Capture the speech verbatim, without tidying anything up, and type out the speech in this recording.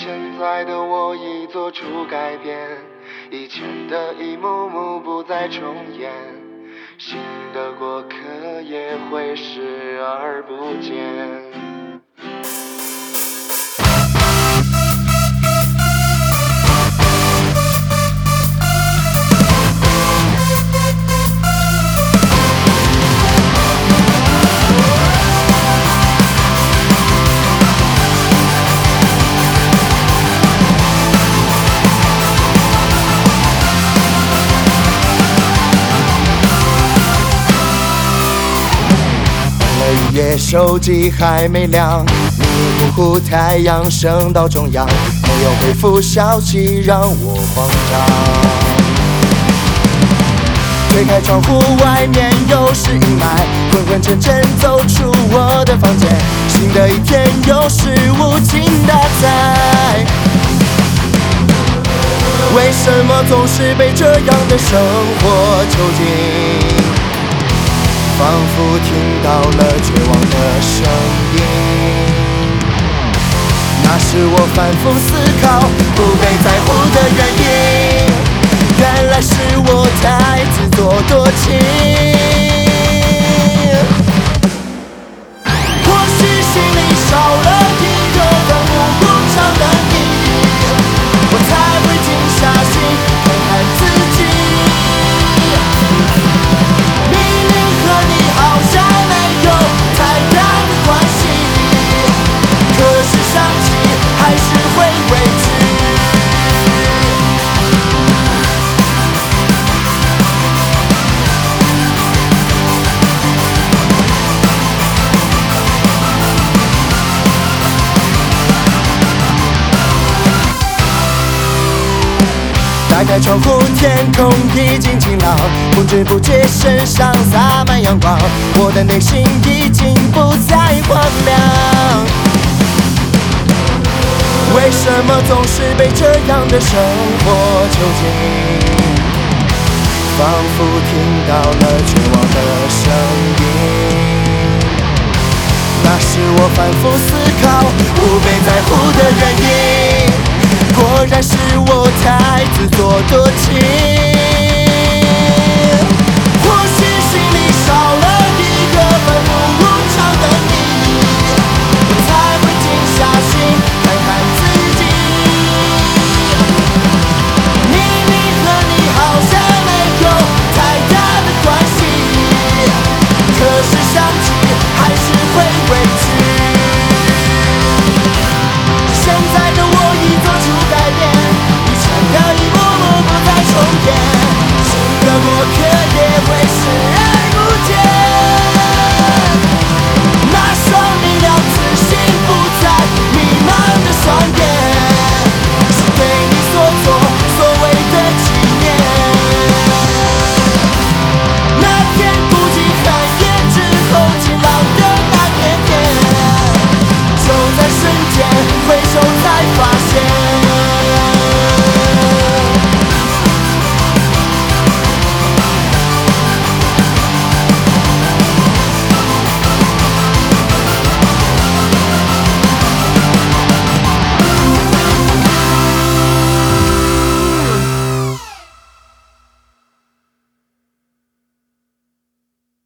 现在的我已做出改变，以前的一幕幕不再重演，新的过客也会视而不见。夜手机还没亮，迷迷糊糊太阳升到中央，没有回复消息让我慌张。推开窗户，外面又是阴霾，昏昏沉沉走出我的房间，新的一天又是无情的在。为什么总是被这样的生活囚禁？仿佛听到了绝望的声音，那是我反复思考不被在乎的原因，原来是我太自作多情。或许心里少了一个让我不长的你，我才会静下心看看自己。好像没有太大的关系，可是想起还是会委屈。打开窗户，天空已经晴朗，不知不觉身上洒满阳光，我的内心已经不再荒凉。为什么总是被这样的生活囚禁？仿佛听到了绝望的声音，那是我反复思考不被在乎的原因，果然是我太自作多情。